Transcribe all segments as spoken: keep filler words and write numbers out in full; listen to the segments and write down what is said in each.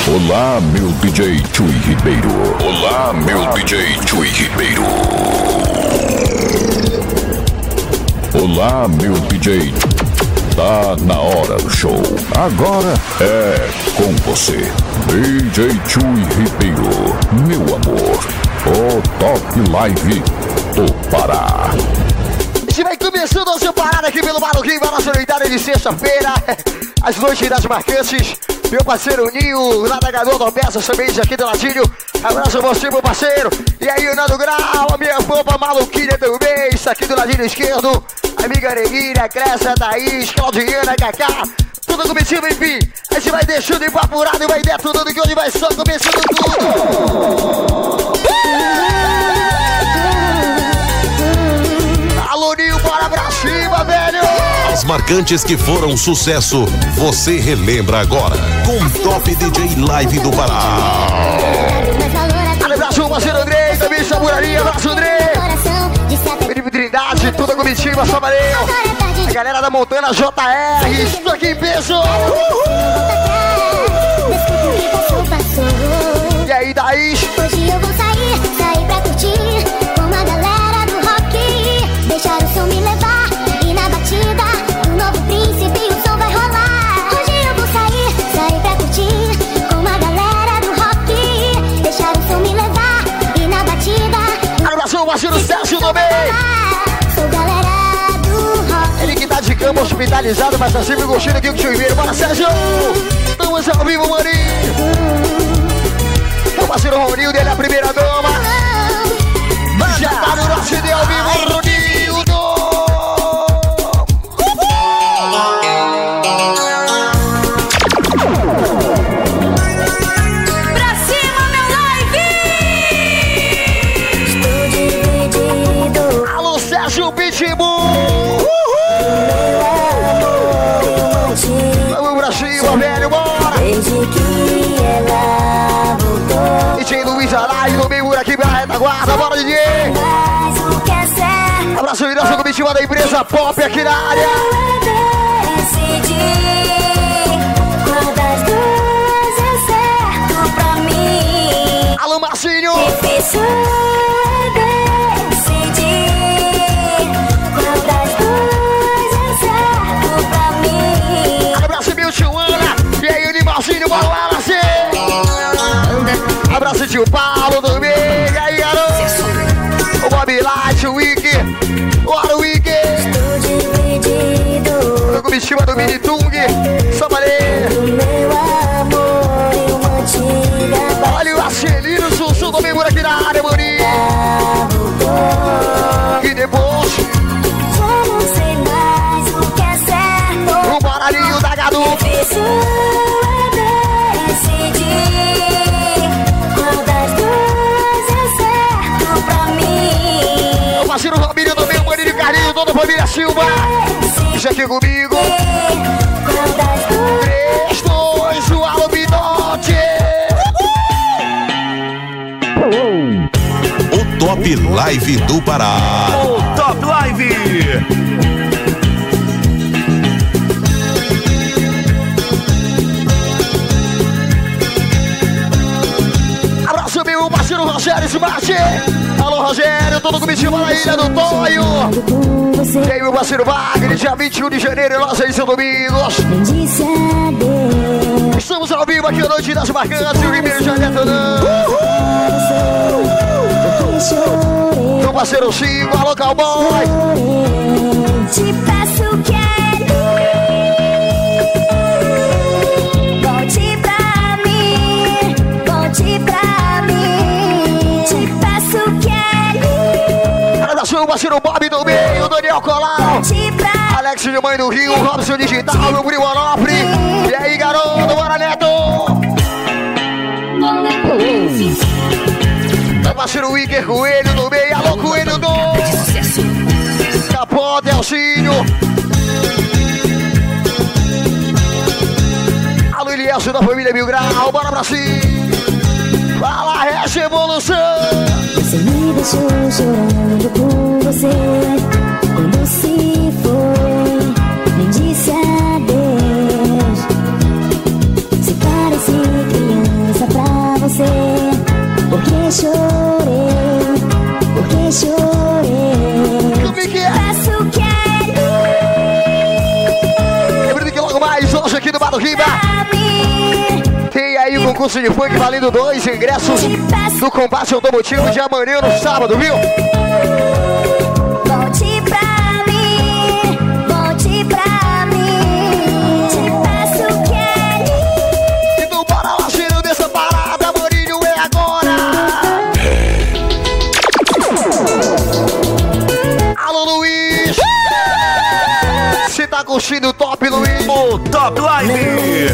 Olá, meu D J Chui Ribeiro. Olá, meu D J Chui Ribeiro. Olá, meu D J. Tá na hora do show. Agora é com você, D J Chui Ribeiro. Meu amor, o Top Live do Pará. A gente vai começando a sua parada aqui pelo Maluquinho para a nossa noitada de sexta-feira. As noites das marcantes. Meu parceiro Ninho, lá da Garoa do Peças, também aqui do ladinho. Abraço a você, meu parceiro. E aí, o Nando Grau, a minha boba maluquinha também. Isso aqui do ladinho esquerdo. Amiga Neguinha, Clécia, Thaís, Claudiana, Cacá. Tudo comitiva, enfim. A gente vai deixando empapurado e vai detonando que hoje vai só começando tudo. Alô, Ninho, bora pra cima, velho. As marcantes que foram sucesso, você relembra agora com Top D J Live do Pará. Abraço, parceiro Andrei, também Samuraria, abraço Andrei. Felipe Trindade, toda a comitiva, só valeu. A galera da Montana J R, isso aqui em peso. E aí, Thaís? Hoje eu vou sair, sair pra curtir com uma galera do rock. Deixar o som me levar e na batida do novo príncipe o som vai rolar. Hoje eu vou sair, sair pra curtir com uma galera do rock. Deixar o som me levar e na batida. Abraço, parceiro Sérgio também. Sou galera do rock. Ele que tá de cama hospitalizado, mas tá sempre curtindo aqui o que eu Bora, Sérgio! Estamos ao vivo, maninho! Meu parceiro Ronildo, ele é a primeira dama. Já tá no nosso D ao vivo, Ronildo. Pra cima, meu live! Estou dividido. Alô, Sérgio Pitbull. Vamos pra cima, velho, bora! Desde que ela voltou. D J Luiz Arai, no meio por aqui pela retaguarda, bora, D J! Mas o que é certo? Abraço e nossa comitiva da empresa Pop aqui na área. Decidi qual das duas é certo pra mim. Alô, Marcinho! Difícil é decidir qual das duas é certo pra mim. Abraço, meu tio Ana! E aí, Animalzinho, bora lá, Marcinho! Abraço, tio Paulo também! E aí, garoto! O Bob Light, o Wiki! Bora, o Wiki! Estou dividido. A comitiva do Mini Tung! Só valeu! O meu amor e uma antiga Olha o Acelino, o Sussu também por aqui na área, maninho! E depois, já não sei mais o que é certo. o baralhinho da Gadu! Difícil é decidir qual das duas é certo pra mim. O parceiro Robinho também, o maninho Carlinho, toda a família Silva! Deixa aqui comigo! Qual das duas três, dois, o Alô Bidote! O Top Live do Pará. O Top Live. Abraço meu parceiro Rogério Smart! Alô Rogério, todo comitiva na Ilha do Tonho! com você. E aí meu parceiro Wagner, dia vinte e um de janeiro, nós aí em São Domingos! Nem disse adeus. Estamos ao vivo aqui à noite das marcantes, o Ribeiro já detonando! Porque chorei, Meu parceiro Chico, alô Cowboy! chorei. Te peço que volte pra mim, volte pra mim. Te peço que Abraço meu parceiro Bob do meio, o Daniel Colau! volte pra Alex de Mãe do Rio, Robson Digital, meu primo Onofre! E aí garoto, bora Neto! Meu parceiro Iker Coelho do meio, alô Coelho do Capote, Elcinho! Alô Elielso da família Mil Grau, bora pra cima! Fala, essa evolução! você me deixou chorando por você. Quando se foi, nem disse adeus. Se parece criança. Porque chorei, porque chorei. Como é que é? Peço que Lembrando que logo mais, hoje aqui no Bar do Riba, tem aí o concurso de funk valendo dois ingressos do combate automotivo de amanhã no sábado, viu? volte pra mim, volte pra mim. Te peço que Então bora lá, cheiro dessa parada, Maninho, é agora! Alô, Luiz! Você tá curtindo o top, Luiz? O Top Live.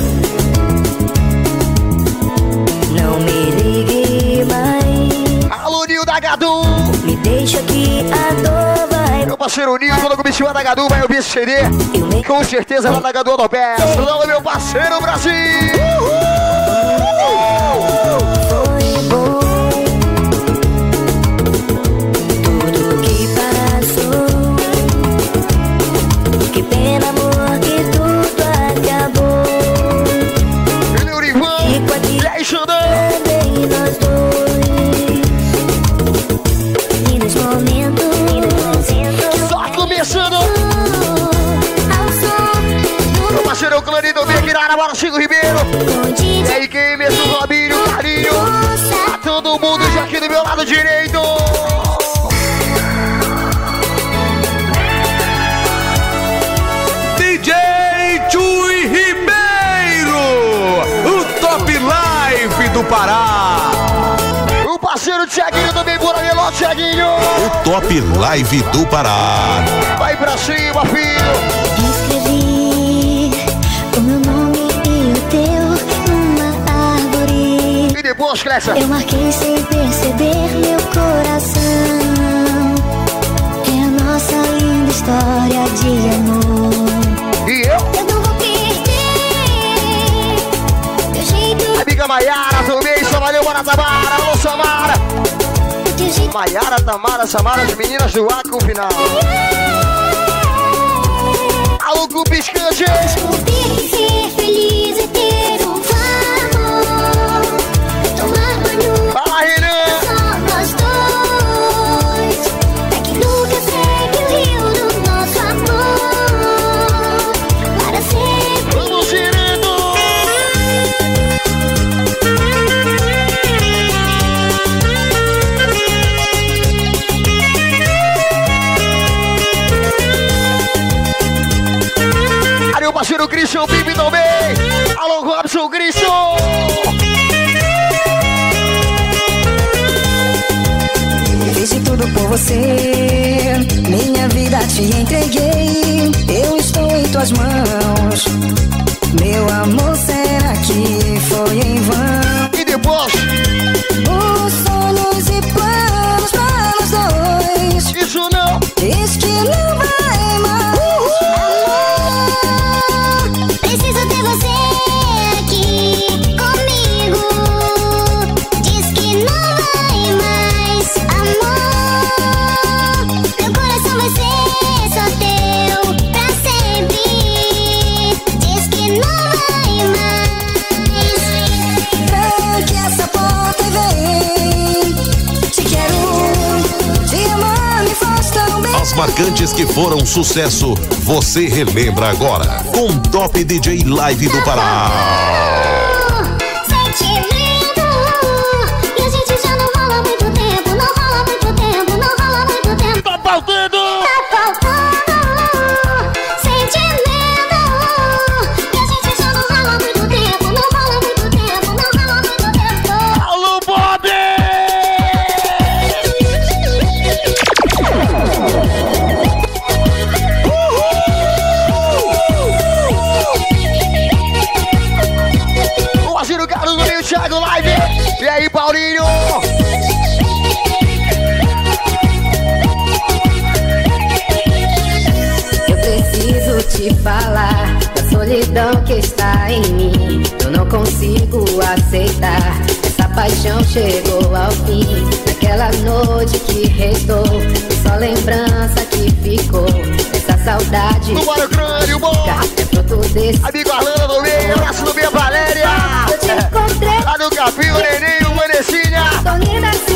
não me ligue mais. Alô, Nil da Gadu! Me deixa que a dor vai. Meu parceiro Nil, quando o bicho da Gadu vai ouvir esse C D, Eu me com certeza lá da Gadu Odopés. Alô, meu parceiro Brasil! foi bom. Tudo que passou. Que pena, amor, que tudo acabou. Ele é o Ivan! Fico aqui E aí, Xandão? também nós dois. Lindos momentos. Só começando! Ao som Meu parceiro Clarido vem aqui na área, bora, Chico Ribeiro! do E D J. aí, quem mesmo? Robinho, Carinho! Tá todo mundo já aqui do meu lado direito! D J Chui Ribeiro. O Top Live do Pará. O parceiro Thiaguinho também, bora, Meló, Thiaguinho! O Top Live do Pará. Vai pra cima, filho! Escrevi o meu nome e o teu numa árvore. E depois, Clécia? Eu marquei sem perceber meu coração. É a nossa linda história de amor. E eu? Eu não vou perder teu jeito, Amiga Maiara também, só valeu, bora, Tamara! Alô, Samara! teu jeito. Maiara, Tamara, Samara, as meninas do A com o final. Alô, Clube Piscante! Poder ser feliz e ter um amor. Tomar banho. Fala, Renan! Só nós dois. É que nunca segue o rio do nosso amor. Para sempre. Vamos girando! Aí o parceiro Christian Bibi também! Alô, Robson Christian! Fiz de tudo por você, minha vida te entreguei. Eu estou em tuas mãos, meu amor, será que foi em vão? E depois, Os sonhos e planos para nós dois, isso não! diz que não vai mais. Amor, preciso ter você aqui comigo. Diz que não vai mais. Amor, meu coração vai ser só teu pra sempre. Diz que não vai mais. Tranque essa porta e vem. Te quero, te amar me faz tão bem. As marcantes que foram sucesso, você relembra agora. Com Top D J Live do Pará. Sentimento. E a gente já não rola muito tempo. Não rola muito tempo. Não rola muito tempo. Tá faltando! Tá faltando sentimento. E a gente já não rola muito tempo. Não rola muito tempo. Não rola muito tempo. Alô, Bob! O parceiro Carlos do meio, Thiago Live! E aí, Paulinho? Eu preciso te falar da solidão que está em mim. Eu não consigo aceitar. Essa paixão chegou ao fim. Naquela noite que restou, só lembrança que ficou. Essa saudade No Mário Crânio, bom! é fruto desse. Amigo Arlanda do meio, abraço do meio, Valéria! Eu te encontrei, Lá no Capim, o Neném, o Vanessinha! tão linda assim.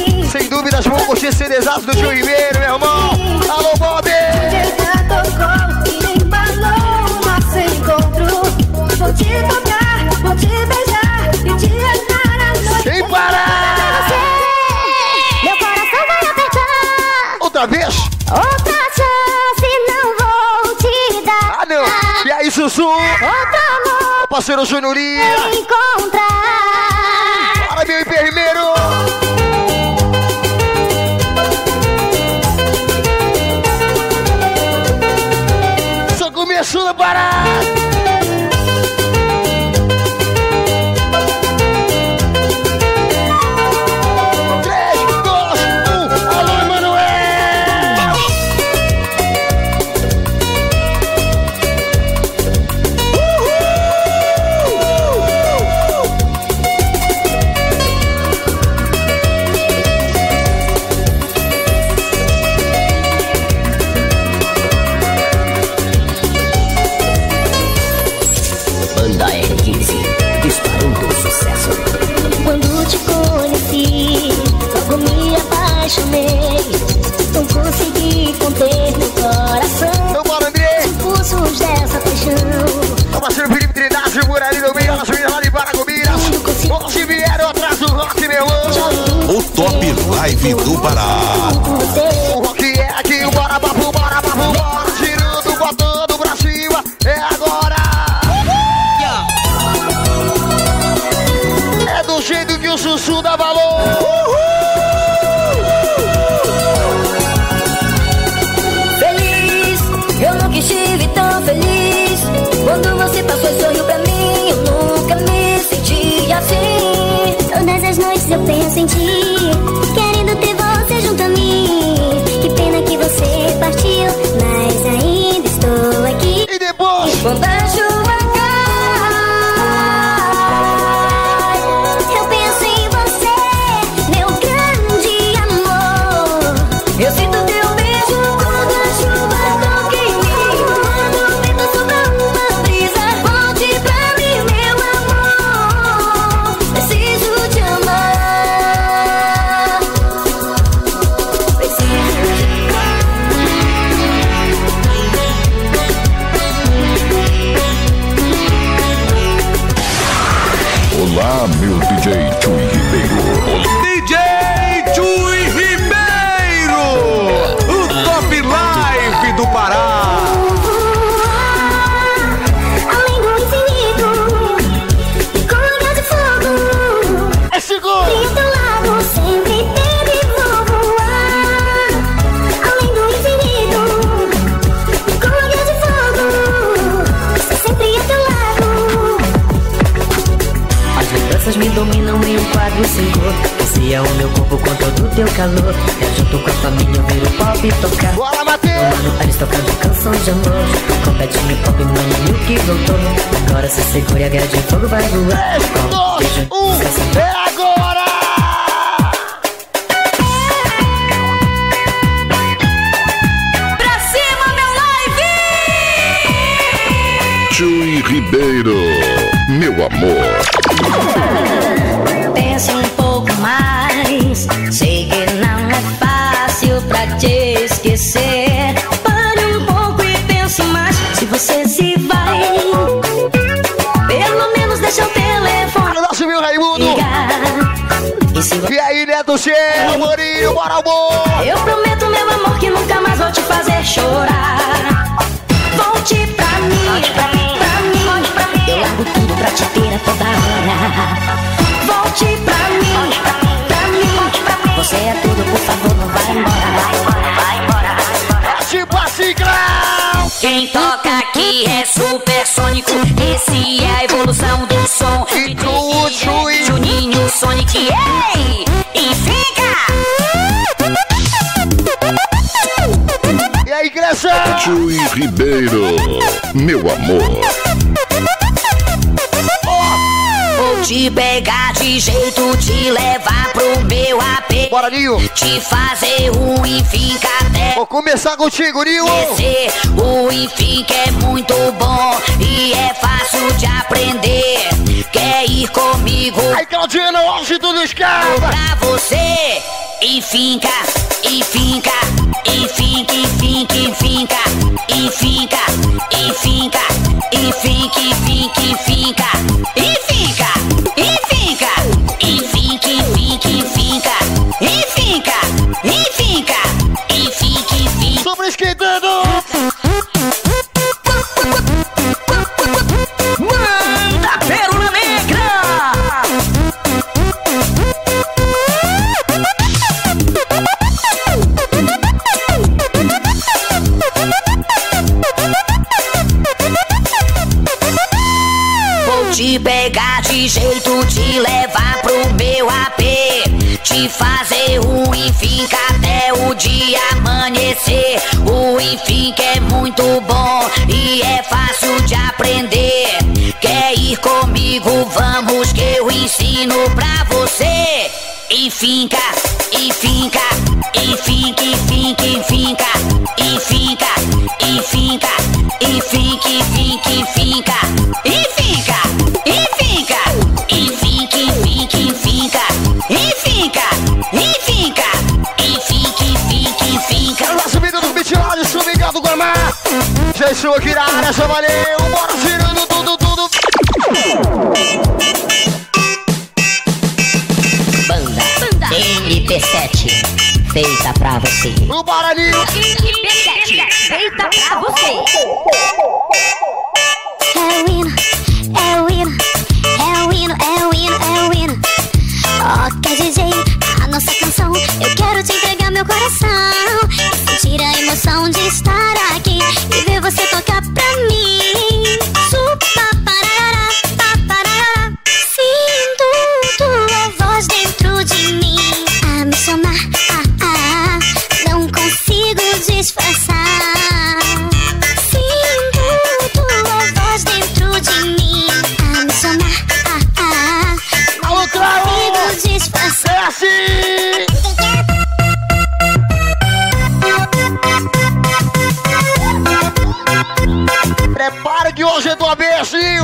personalizados do Tio Ribeiro, meu irmão. Alô, Bob! Já tocou e embalou nosso encontro. Vou te tocar, vou te beijar e te amar a noite. Sem parar! Meu coração vai apertar. Outra vez? Outra chance não vou te dar. Ah, não! E aí, Sussu? Outro amor O parceiro Junurinha. encontrar. Bora, meu enfermeiro! Só começou a parar! três, dois, um, alô, Emanuel! Banda R quinze, disparando sucesso. Quando te conheci, logo me apaixonei. Não consegui conter meu coração. Então bora, André! Impulsos dessa paixão. O parceiro Felipe Trindade, por ali no meio, as meninas lá de Paragominas. Hoje vieram atrás do rock, meu irmão. O Top Live do Pará. O rock é aqui, o bora, papo, bora, papo, bora. Girando, botando pra cima, é agora. É do jeito que o Sussu dá valor. Feliz, eu nunca estive tão feliz. Quando você passou e sorriu pra mim, eu nunca me senti assim. Todas as noites eu penso em ti, querendo ter você junto a mim. Que pena que você partiu, mas ainda estou aqui. E depois? Quando a chuva cai, Eu penso em você, meu grande amor. eu sinto teu beijo quando a chuva toca em mim. Quando o vento sopra uma brisa, volte pra mim, meu amor. Preciso te amar. Preciso te amar. Olá, meu D J Chui Ribeiro. D J Chui Ribeiro, o Top Live do Pará. Além do infinito, cor de fogo. É seguro! E ao teu lado sempre teve vou voar. Além do infinito, cor de fogo. Estou sempre ao teu lado. As lembranças me dominam em um quadro sem cor. Esse é o meu corpo com todo o teu calor. Eu junto com a família eu viro pop tocar. Bora, Matheus! Mano, eles tocando canções de amor. Compete-me pop, mano, o que voltou. Agora se segura e a guerra de fogo vai voar. dois, um, é agora! Pra cima, meu live! Chui Ribeiro, meu amor. Pense um pouco mais. Sei que não é fácil pra te esquecer. Pare um pouco e pense mais. Se você se vai, pelo menos deixa o telefone Olha o nosso meu Raimundo! ligar. E se você... E aí, Neto Cheiro, Morinho, bora, amor! Eu prometo, meu amor, que nunca mais vou te fazer chorar. Volte pra mim, volte pra mim, pra mim, volte pra mim. Eu largo tudo pra te ter a toda hora. Volte pra mim, volte pra mim, pra mim, volte pra mim. Você é tudo, por favor, não vai embora. Vai embora, vai embora, vai embora. Tipo assim, Grau! Quem toca aqui é supersônico. Esse é a evolução do som. E com o Chui. Juninho Sonic, ei! E fica! E aí, Grecia? Chui Ribeiro, meu amor. Vou te pegar de jeito, te levar pro meu A P. Bora, Ninho! Te fazer o enfim até Vou começar contigo, Ninho! descer. O enfim que é muito bom e é fácil de aprender. Quer ir comigo Aí, Claudina, hoje tudo escapa! pra você e finca, e finca, e finca, e finca, e finca, e finca, e finca, e finca, e finca, e finca, e finca, e finca, e finca, e finca, e finca, e finca, e finca, e finca, e finca. Sobre esquentando. Manda Pérola Negra. Vou te pegar de jeito, te levar pro meu A P, te fazer um enfinca até o dia amanhecer. O enfinca é muito bom e é fácil de aprender. Quer ir comigo? Vamos que eu ensino pra você. Enfinca, enfinca, enfinca, enfinca, enfinca, enfinca, enfinca, enfinca, enfinca, enfinca, enfinca, enfinca, enfinca, enfinca, enfinca, enfinca, enfinca, enfinca, enfinca, enfinca. Nosso vídeo do Bitilade, Sumigado do Guamá. Já estou aqui na área, já valeu. Bora girando tudo, tudo. Banda, Banda M P sete, feita pra você. O baralhinho. M P sete, feita pra você. É o hino, é o hino, é o hino, é o hino, é o hino. Ok, D J, a nossa canção. Eu quero te entregar meu coração e sentir a emoção de estar aqui e ver você tocar pra mim. Supa, parará, paparará. Sinto tua voz dentro de mim a me chamar, ah, ah, não consigo disfarçar. Sinto tua voz dentro de mim a me chamar, ah, ah, Alô, não Clau! consigo disfarçar. É assim. Prepara que hoje é do abezinho.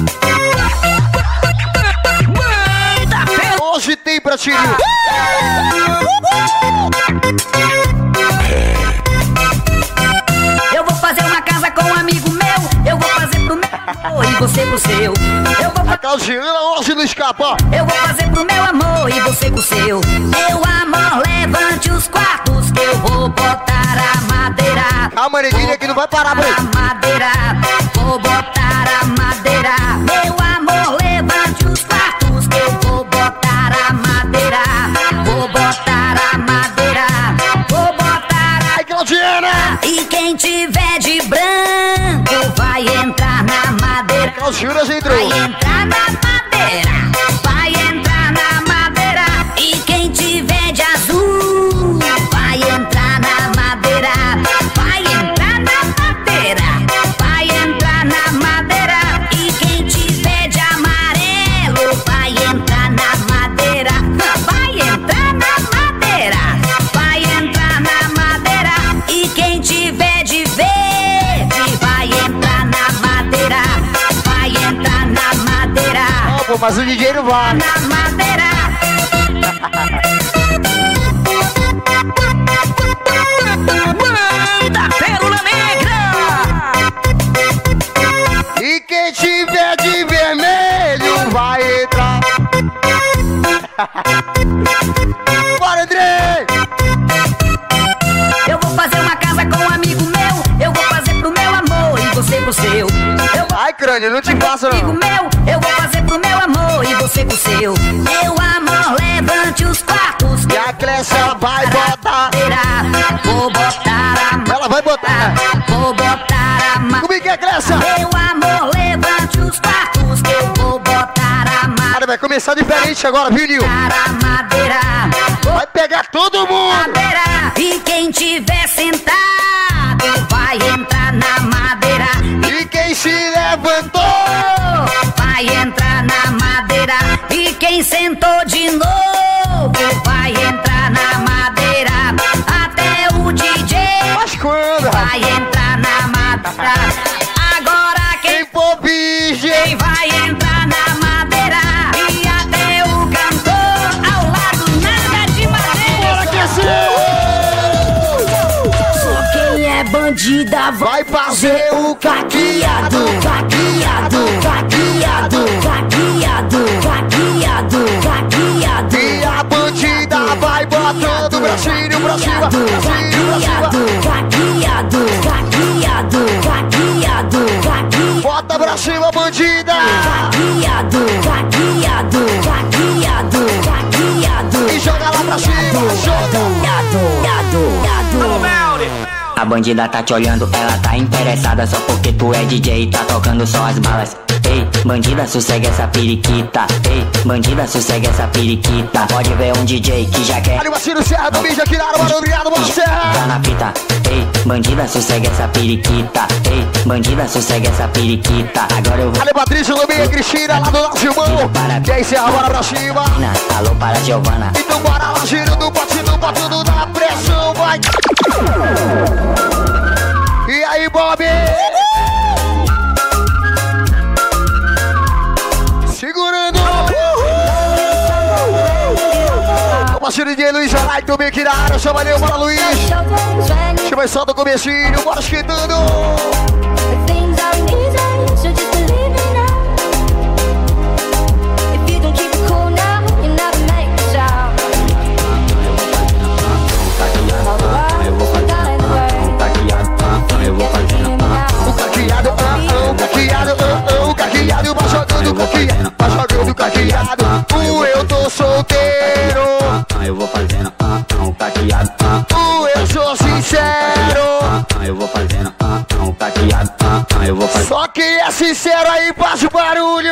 Hoje tem pra ti. Eu vou fazer uma casa com um amigo meu. Eu vou fazer pro meu amor e você pro seu. Eu vou, A Claudiana hoje não escapa. eu vou fazer pro meu amor e você pro seu. Meu amor, levante os quartos que eu vou botar a madeira. A manequinha que não vai parar, bro. A madeira, vou botar a madeira. Meu amor, levante os quartos que eu vou botar a madeira. Vou botar a madeira, vou botar a... Ai, Claudiana. E quem tiver de branco vai entrar na madeira. Claudiana já entrou. Vai entrar na madeira, vai entrar na madeira. E quem tiver de azul vai entrar na madeira. Vai entrar na madeira, vai entrar na madeira. E quem tiver de amarelo vai entrar na madeira. Vai entrar na madeira, vai entrar na madeira. E quem tiver de verde vai entrar na madeira. Vai entrar na madeira, Ah, pô, mas o D J não vai. na madeira. Manda Pérola Negra. E quem tiver de vermelho vai entrar. Bora, André! Eu vou fazer uma casa com um amigo meu. Eu vou fazer pro meu amor e você pro seu. Eu vou Ai, crânio, não te passa, amigo não. meu, eu vou fazer pro meu amor e você pro seu. Meu amor, levante os quartos E a Clécia vai botar. Vou botar a Ela vai botar. Vou botar a ma... Como é que é, Clécia? Meu amor, levante os quartos que eu vou botar a ma... Cara, vai começar diferente agora, viu, Nil? Botar a madeira, vou Vai pegar todo mundo. madeira. E quem tiver sentado vai entrar na madeira. E quem se levantou Vai entrar na madeira. E quem sentou de novo vai entrar na madeira. Até o D J Mas quando? vai entrar na madeira. Agora quem Quem for virgem vai entrar na madeira. E até o cantor ao lado nada de madeira. bandida vai fazer o caqueado, caqueado, caqueado, caqueado, caqueado, caqueado. E a bandida vai botando o bracinho pra cima, bracinho pra cima. Caqueado, caqueado, caqueado, caqueado. Bota pra cima, bandida. Caqueado, caqueado, caqueado, caqueado. E joga lá pra cima, joga. A bandida tá te olhando, ela tá interessada só porque tu é D J e tá tocando só as balas. Ei, bandida, sossega essa periquita. Ei, bandida, sossega essa periquita. Pode ver um D J que já quer. Ali o Marcinho Serra do Mídia, Quiraro, Barulho, obrigado, Mano Serra. Tá na fita. Ei, bandida, sossega essa periquita. Ei, bandida, sossega essa periquita. Agora eu vou. Ali Patrícia, Lubinha, Cristina, lá do nosso irmão. E aí, Serra, bora pra cima. Alô, para Giovana. Então bora lá, girando, batendo, batendo na pressão, vai. E aí, Bob? Segurando. O parceiro de Luiz Alai, também aqui na área. Chama ali, bora, Luiz. Chama só do comecinho, bora esquentando. Caqueado, vai jogando caqueado, vai jogando caqueado. O eu tô solteiro. Eu vou fazendo o caqueado. O eu sou sincero. Eu vou fazendo o caqueado. Eu vou fazendo. Só quem é sincero aí faz o barulho.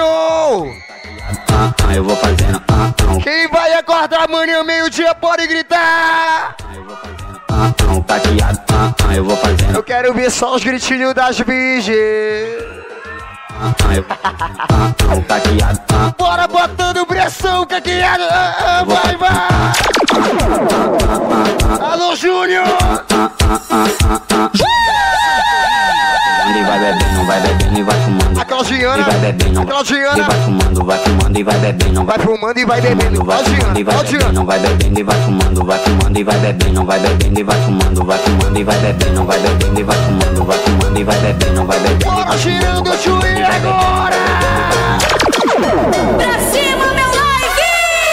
Eu vou fazendo. Quem vai acordar amanhã meio-dia pode gritar. Eu vou fazendo o caqueado. Eu vou fazendo. Eu quero ver só os gritinhos das virgens. Bora botando pressão, caqueado. Ah, vai, vai. Alô, Júnior. E vai bebendo, vai bebendo e vai fumando. A Claudiana, e vai bebendo, a Claudiana. E vai fumando, vai fumando e vai bebendo. Vai fumando e vai bebendo. Vai fumando e vai bebendo, vai bebendo e vai fumando. Vai fumando e vai bebendo, vai bebendo e vai fumando. Vai fumando e vai bebendo, vai bebendo e vai fumando. Vai fumando e vai bebendo, vai bebendo. Bora girando o joelho agora. Pra cima, meu like!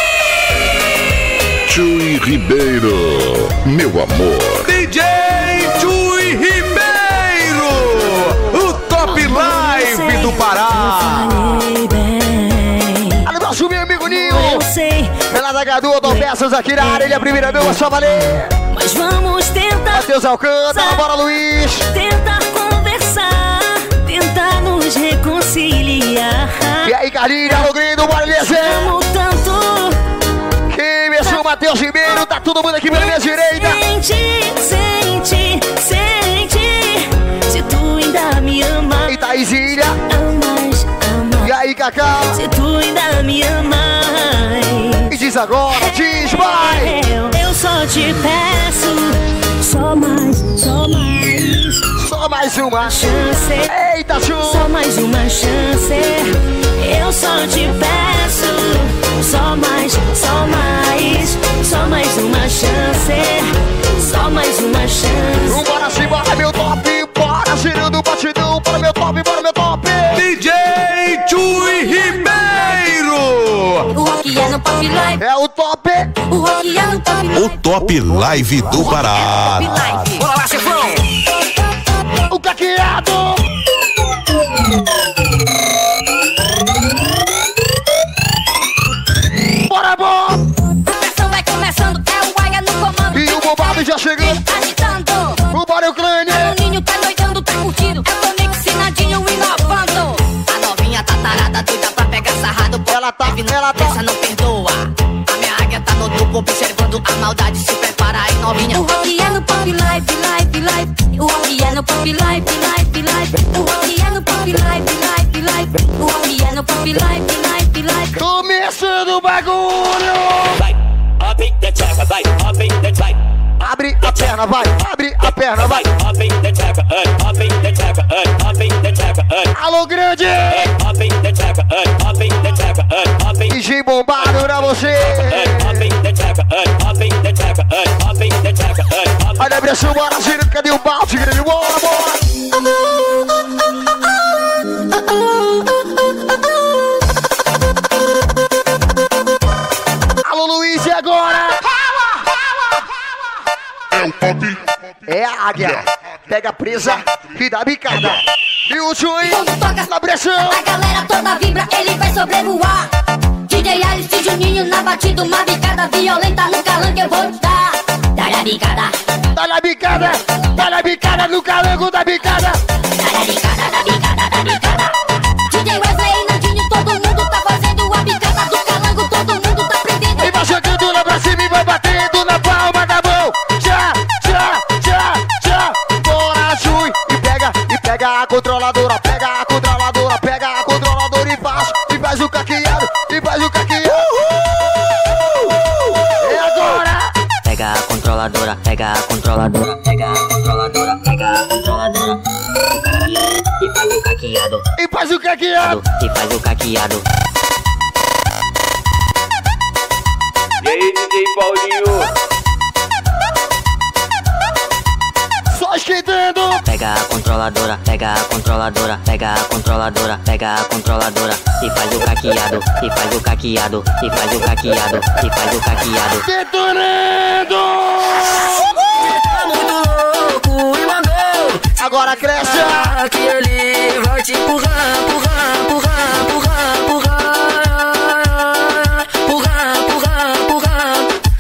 Chui Ribeiro, meu amor. D J Chui Ribeiro, o Top Live do Pará. Alô, nosso meu amigo Ninho. Pela da Gadu, Odon Peças aqui na área. Ele é a primeira dama, só valer. Mas vamos tentar. Matheus Alcântara, bora, Luiz. Tentar conversar, tentar nos reconciliar. E aí, Carlinhos, alô, Grindo, bora, Eliezer. Amo tanto. Quem mereceu o Matheus Ribeiro, tá todo mundo aqui pela minha direita. Sente, sente, sente. Se tu ainda me ama. E Thaísilha. Amas, amas. E aí, Cacá. Se tu ainda me amas. E diz agora, diz, vai. Eu, eu só te peço. Só mais, só mais. Só mais uma chance. Eita, Chu. Só mais uma chance. Eu só te peço. Só mais, só mais. Só mais uma chance. Só mais uma chance. Bora se bora, meu top. Bora girando o batidão. Bora, meu top, bora, meu top. D J Chui Ribeiro. O rock é no Pop Live. É o top. O rock é no Pop Live. O Top Live do Pará. Bora lá, chefão. O caqueado. Bora, bom. A pressão vai começando, é o Aia no comando. E o bombado já chegando. Agitando. O Bora Ucrânia. O Ninho tá doidando, tá curtindo. É o Mix Nadinho inovando. A novinha tá tarada, doida pra pegar sarrado. Ela tá, ela tá. Essa não perdoa. A minha águia tá no topo, observando a maldade. Se prepara aí, novinha. O rock é no Pop Live, live, live. O rock é no Pop Live, live, live. O rock é no Pop Live, live, live. O rock é no Pop Live, live, live. Começando o bagulho. Vai, abre a tcheca, vai, abre a tcheca. Abre a perna, vai. Abre a perna, vai. Abre a tcheca, abre a tcheca, abre a tcheca. Alô, grande. Abre a tcheca, abre a tcheca, abre D J bombado pra você. abre a tcheca, abre a tcheca, abre a tcheca. Olha a pressão, bora girando. Cadê o balde, grande? Bora, bora. águia. Pega a presa e dá bicada. E o Chui Quando toca na pressão. a galera toda vibra, ele vai sobrevoar. D J Alice e Juninho na batida, uma bicada violenta no calango eu vou te dar. Dá-lhe a bicada, Dá na bicada, dá na bicada no calango da bicada. dá-lhe a bicada, dá bicada, dá bicada. D J Wesley, Nandinho, todo mundo tá fazendo a bicada do calango, todo mundo tá prendendo. E vai jogando lá pra cima e vai batendo na palma da mão. Tchá, tchá, tchá, tchá. Bora, Chui. E pega, e pega a controladora. Pega a controladora, pega a controladora e faz. E faz o caqueado, e faz o caqueado. E agora? Pega a controladora, pega a controladora, pega a controladora, pega a controladora. E faz o caqueado, E faz o caqueado. e faz o caqueado. E aí, D J Paulinho? Só esquentando. Pega a controladora, pega a controladora, pega a controladora, pega a controladora. E faz o caqueado, e faz o caqueado, e faz o caqueado, e faz o caqueado. Detonando. Tá muito louco e mandou. Agora cresce. Que ele vai te empurrar, empurrar, empurrar, empurrar, empurrar, empurrar, empurrar, empurrar,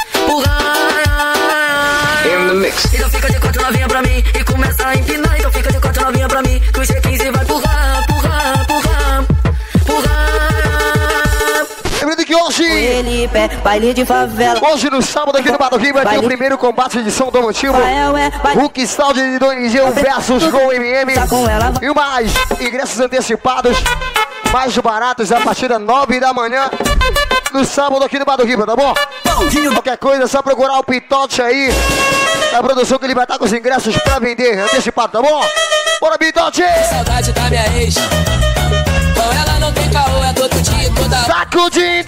empurrar. In the mix. Então fica de quatro novinha pra mim e começa a empinar. Então fica de quatro novinha pra mim que o G quinze vai empurrar, empurrar, empurrar, empurrar. Lembrando que hoje, Ele pé, baile de favela. hoje no sábado aqui no Badoquim vai ter o primeiro combate de São Domotivo. Vai, ué, vai. Hulk Sound de Donizeu versus Gol M M. Tá com ela. E mais ingressos antecipados, mais baratos a partir das nove da manhã. No sábado aqui no Badoquim, tá bom? Qualquer coisa é só procurar o Pitote aí da produção que ele vai estar com os ingressos pra vender antecipado, tá bom? Bora, Pitote! Saudade da minha ex. Com ela não tem caô, é todo dia, toda hora. Sacudindo!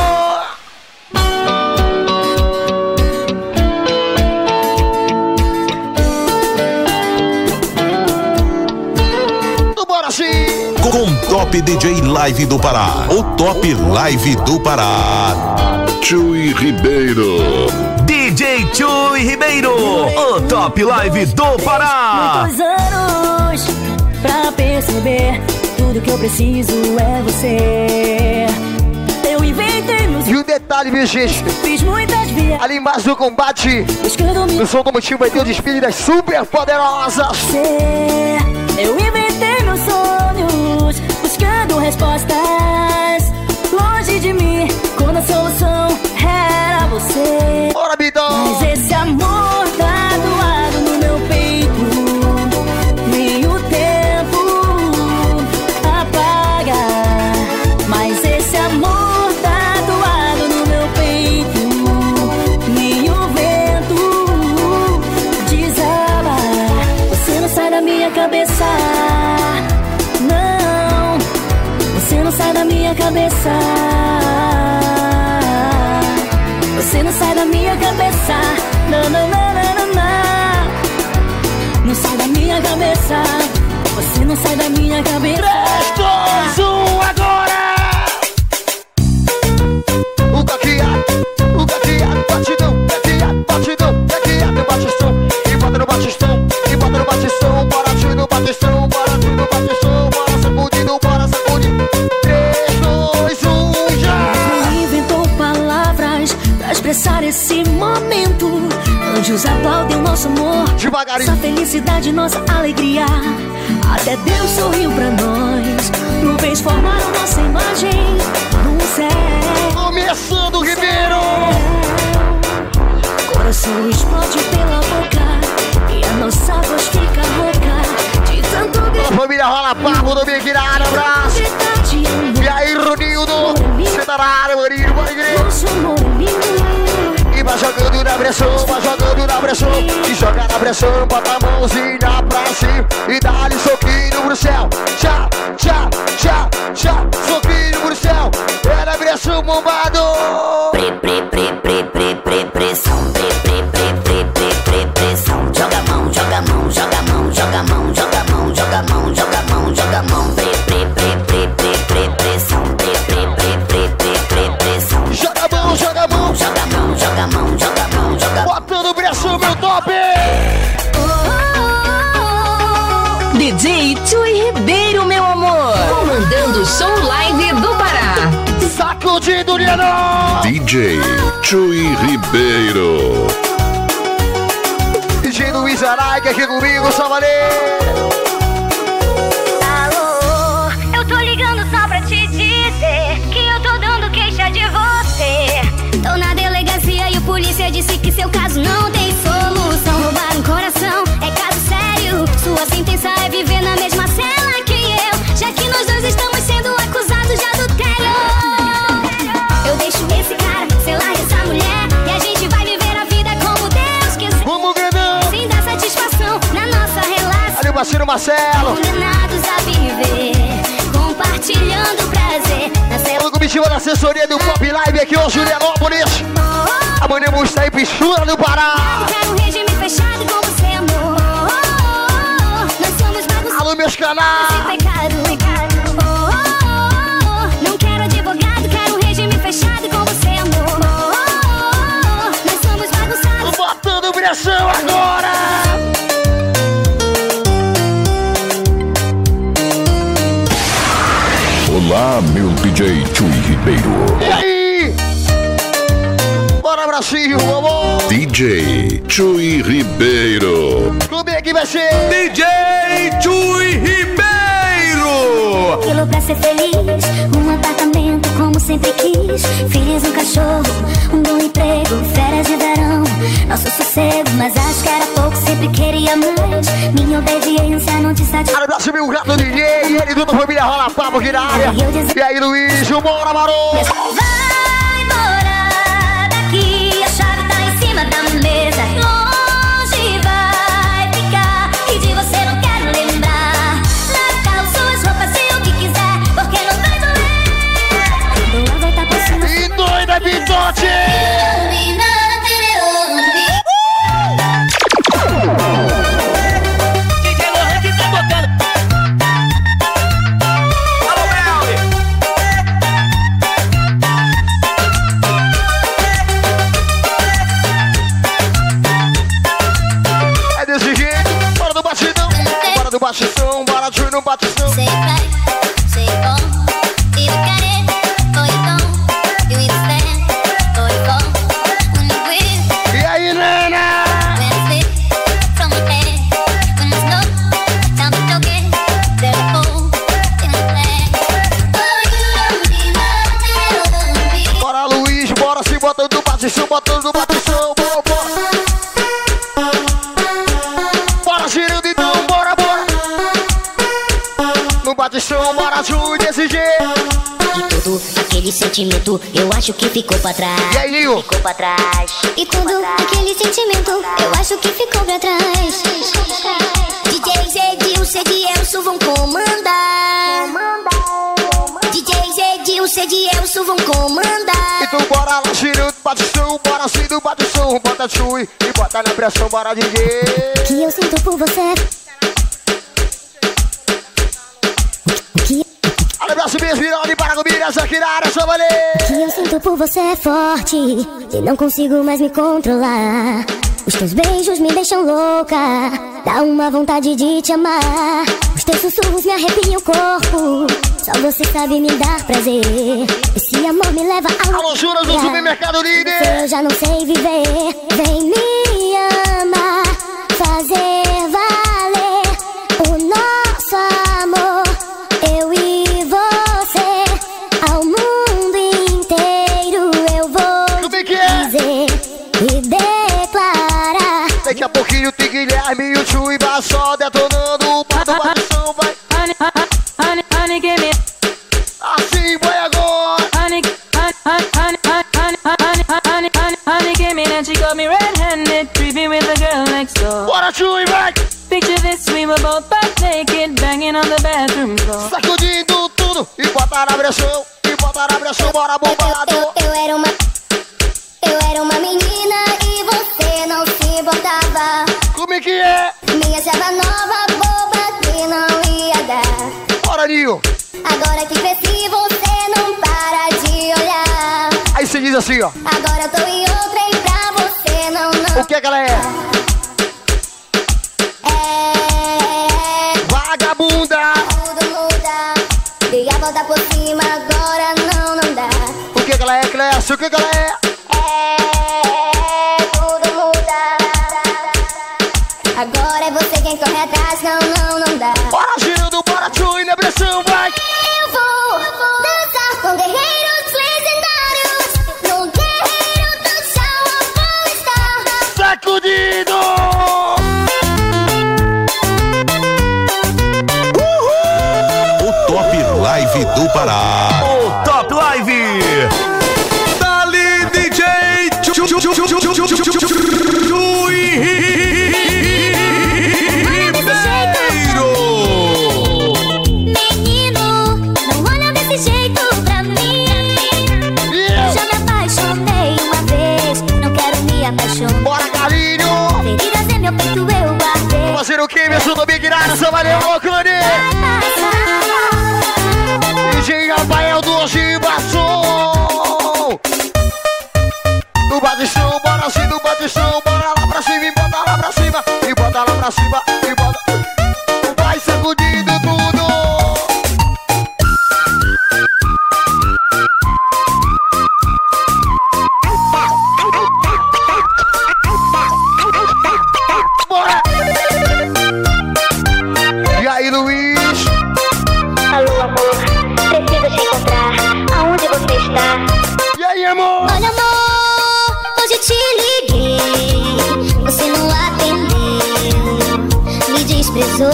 Então bora sim! Com Top D J Live do Pará. O Top Live do Pará. Chui Ribeiro. D J Chui Ribeiro, o Top Live do Pará. Muitos anos pra perceber tudo que eu preciso é você. Eu inventei meus E um detalhe, viu, gente? fiz muitas vias Ali embaixo do combate, buscando me no Som do Motivo vai ter o desfile das super poderosas. ser. Eu inventei meus sonhos buscando respostas longe de mim, quando a solução era você. Bora, Bidão! Mas esse amor tá doado no meu peito, nem o tempo apaga. Mas esse amor tá doado no meu peito, nem o vento desaba. Você não sai da minha cabeça, não. Você não sai da minha cabeça. Você não sai da minha cabeça. Não, não, não, não, não, não. Não sai da minha cabeça. Você não sai da minha cabeça. três, dois, um, agora! O caqueado, o caqueado, batidão, caqueado, batidão, caqueado, batistão. E bota no batistão, e bota no batistão. Bora tio no batistão, bora tio no batistão. Bora sacudindo, bora sacudindo. três, dois, um, já! Inventou palavras pra expressar esse momento. Anjos aplaudem o nosso amor, Devagarinho. nossa felicidade, nossa alegria. Até Deus sorriu pra nós. Nuvens formaram nossa imagem no céu. Começando, Ribeiro! Coração explode pela boca e a nossa voz fica rouca de tanto A família Rola Papo do Big na área, abraço! gritar de amor. E aí, Ronildo? Você tá na área, maninho, bora igreja! Nosso amor é lindo. E vai jogando na pressão, vai jogando na pressão. E joga na pressão, bota a mãozinha pra cima. E dá-lhe soquinho pro céu. Tchá, tchá, tchá, tchá. Soquinho pro céu. É na pressão, bombado. Pre, pre, pre, pre, pre, pre, pressão. Pre, pre, pre, pre, pre, pre, pressão. Joga a mão, joga a mão, joga a mão, joga a mão, joga a mão, joga a mão, joga a mão, joga a mão. Pre, pre, pre, pre, pre, pre, pressão. Pre, pre, pre, pre, pre, pre, pressão. Joga a mão, joga a mão. Joga a mão, joga a mão, joga a mão, joga a mão. Botando pressão, meu top. Oh, Juliano! D J Chui Ribeiro. D J Luiz Araga aqui comigo, Salvaneiro. Alô, eu tô ligando só pra te dizer que eu tô dando queixa de você. Tô na delegacia e o polícia disse que seu caso não tem solução. Roubar um coração é caso sério. Sua sentença é viver na mesma cela que eu, já que nós dois estamos sendo acusados de adultério. Eu deixo esse cara, sei lá, essa mulher, e a gente vai viver a vida como Deus quiser. Vamos, grandão! Sem dar satisfação na nossa relação. Ali o parceiro Marcelo. Condenados a viver, compartilhando prazer na cela. O comitiva da assessoria do Pop Live aqui, ó, Julianópolis. Amanhã vamos estar em Pichura do Pará. Quero um regime fechado com você, amor. Nós somos bagunçados. Alô, meus canais. Sem pecado, pecado. Oh, oh, oh. Não quero advogado, quero um regime fechado com você, amor. Oh, oh, oh. Nós somos bagunçados. Botando pressão agora. Olá, meu D J Chui Ribeiro. E aí? Bora, Brasil, vamos! D J Chui Ribeiro. Como é que vai ser? D J Chui Ribeiro. Aquilo pra ser feliz, um apartamento como sempre quis. Filhos, um cachorro, um bom emprego, férias de verão, nosso sossego. Mas acho que era pouco, sempre queria mais. Minha obediência não te satisfaz. Para o Brasil, meu gato D J, e ele toda a família rola papo aqui na área. E aí, Luiz, bora, Marô! Vai embora daqui, a chave tá em cima da mesa. Longe vai ficar, e de você não quero lembrar. Lava suas roupas e o que quiser, porque não vai doer. Doa vai tá por cima. E doida, Bitote! Batistão, bora de no batistão. Sei vai, sei bom, e o querer foi bom, e o instante foi bom, when you breathe. E aí, Nana? When I slip from your head, when there's no time to forget, there's a hole in the flag. Oh, you don't be nothing, you don't be. Bora, Luiz, bora se botando no batistão, botando no batistão, bora, bora. Bora, girando então, bora, bora. No batistão, bora, Ju, desse jeito. E todo aquele sentimento, eu acho que ficou pra trás. E aí, Linho? Ficou pra trás. E todo aquele sentimento, eu acho que ficou pra trás. D J Zedilson e Elson vão comandar. D J Zedilson e Elson vão comandar. Então bora lá, girando no batistão, bora assim no batistão. Bota Chui e bota na pressão, bora, D J. Que eu sinto por você. Abraço mesmo, virando para comigo, essa aqui na área, só valer. Que eu sinto por você é forte e não consigo mais me controlar. Os teus beijos me deixam louca, dá uma vontade de te amar. Os teus sussurros me arrepiam o corpo, só você sabe me dar prazer. Esse amor me leva ao Alô, Juras do Supermercado Líder. Eu já não sei viver, vem me amar, fazer valer o nosso amor. Eu e você, ao mundo inteiro eu vou Como é que é? dizer e declarar. Daqui a pouquinho tem Guilherme e o Chui vai só detonando o pau do batistão, vai. Honey, honey, honey, give me. Assim vai agora. Honey, honey, honey, honey, honey, honey, honey, honey, give me. Then she got me red-handed, creeping with the girl next door. Bora, Chui, vai. Picture this, we were both butt naked, banging on the bathroom floor. Sacudindo tudo e bota na pressão, e bota na pressão, bora bombado. Eu, eu, eu era uma, eu era uma menina e você não se importava. Como é que é? Me achava nova, boba que não ia dar. Bora, Ninho. Agora que cresci você não para de olhar. Aí você diz assim, ó. Agora eu tô em outra e pra você não, não. O que é que ela é? É Vagabunda. tudo muda. Dei a volta por cima, agora não, não dá. O que é que ela é? isso, que galera? É, tudo muda. Agora é você quem corre atrás, não, não, não dá. Bora, girando, bora, tchui, na pressão, vai! Eu vou dançar com guerreiros legendários. No guerreiro do chão eu vou estar. Sacudido! O Top Live do Pará. O Top Live. Dali D J Chu Chu Chu Chu Chu Chu Chu Chu Chu Chu Menino, não olha desse jeito pra mim. Já me apaixonei uma vez, não quero me apaixonar. Bora, carinho! Feridas em meu peito eu guardei. Fazer o que, me ajuda, Big Nada, só valeu, Locane! D J Rafael do Gibaçom! Do bate-chão, bora assim, do bate-chão, bora lá pra cima e bota lá pra cima, e bota lá pra cima, e bota. Vai sacudindo tudo! Bora! E aí, Luiz? Alô, amor, preciso te encontrar. Aonde você está? E aí, amor? Olha, amor, hoje te liguei. Você não atendeu, me desprezou.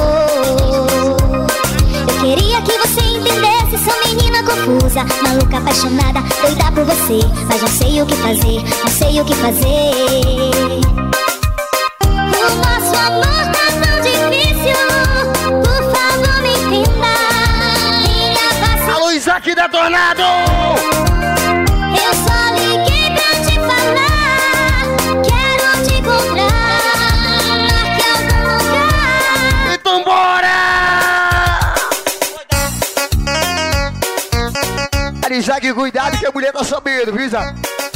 Eu queria que você entendesse. Sou menina confusa, maluca, apaixonada, doida por você. Mas não sei o que fazer, não sei o que fazer. O nosso amor tá tão difícil. Por favor, me entenda. Minha paciência. Alô, Isaac Detonado! Eu só liguei pra te falar. Quero te encontrar em algum lugar. Então bora! Isaac, cuidado que a mulher tá sabendo, viu, Isaac?